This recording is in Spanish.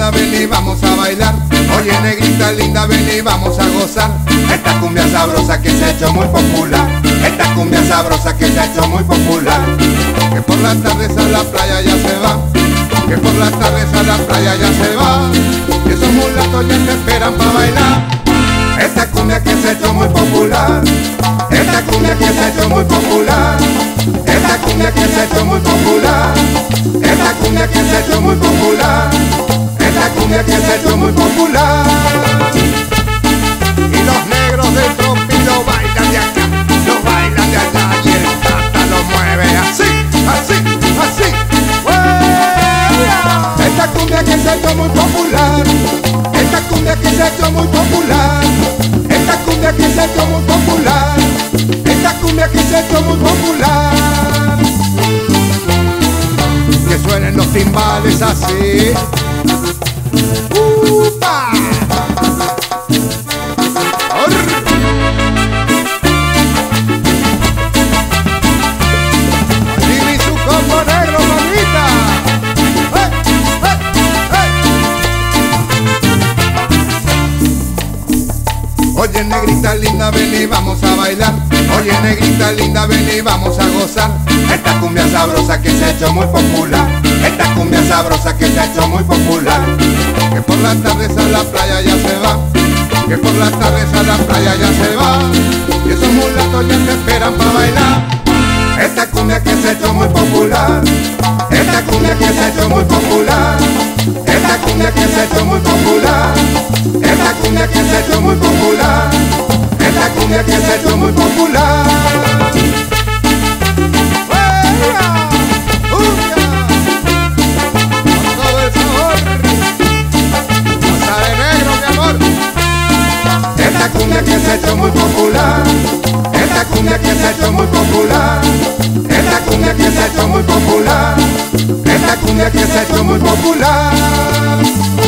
linda, ven y vamos a bailar. Oye, negrita linda, ven y vamos a gozar. Esta cumbia sabrosa que se ha hecho muy popular. Esta cumbia sabrosa que se ha hecho muy popular. Que por las tardes a la playa ya se va. Que por las tardes a la playa ya se va. Y esos mulatos ya te esperan para bailar. Esta cumbia que se ha hecho muy popular. Esta cumbia que se ha hecho muy popular. Esta cumbia que se ha hecho muy popular. Esta cumbia que se ha hecho muy popular. Esta cumbia que se ha hecho muy popular. Y los negros del tropilo bailan de acá, los bailan de allá, y el tata lo mueve así, así, así. Esta cumbia que se ha hecho muy popular. Esta cumbia que se ha hecho muy popular. Esta cumbia que se ha hecho muy popular. Esta cumbia que se ha hecho muy popular. Que suenen los timbales así. ¡Upa! Allí su combo negro, mamita. ¡Hey! ¡Hey! ¡Hey! Oye, negrita linda, ven y vamos a bailar. Oye, negrita linda, ven y vamos a gozar. Esta cumbia sabrosa que se ha hecho muy popular. Esta cumbia sabrosa que se ha hecho muy popular. Que por las tardes a la playa ya se va. Que por las tardes a la playa ya se va. Y esos mulatos ya te esperan para bailar. Esta cumbia que se ha hecho muy popular. Esta cumbia que se ha hecho muy popular. Esta cumbia que se ha hecho muy popular. Esta cumbia que se ha hecho muy popular. Esta cumbia que se ha hecho muy popular. Esta cumbia que se ha hecho muy popular. Esta cumbia que se ha hecho muy popular. Esta cumbia que se ha hecho muy popular. Esta cumbia que se ha hecho muy popular.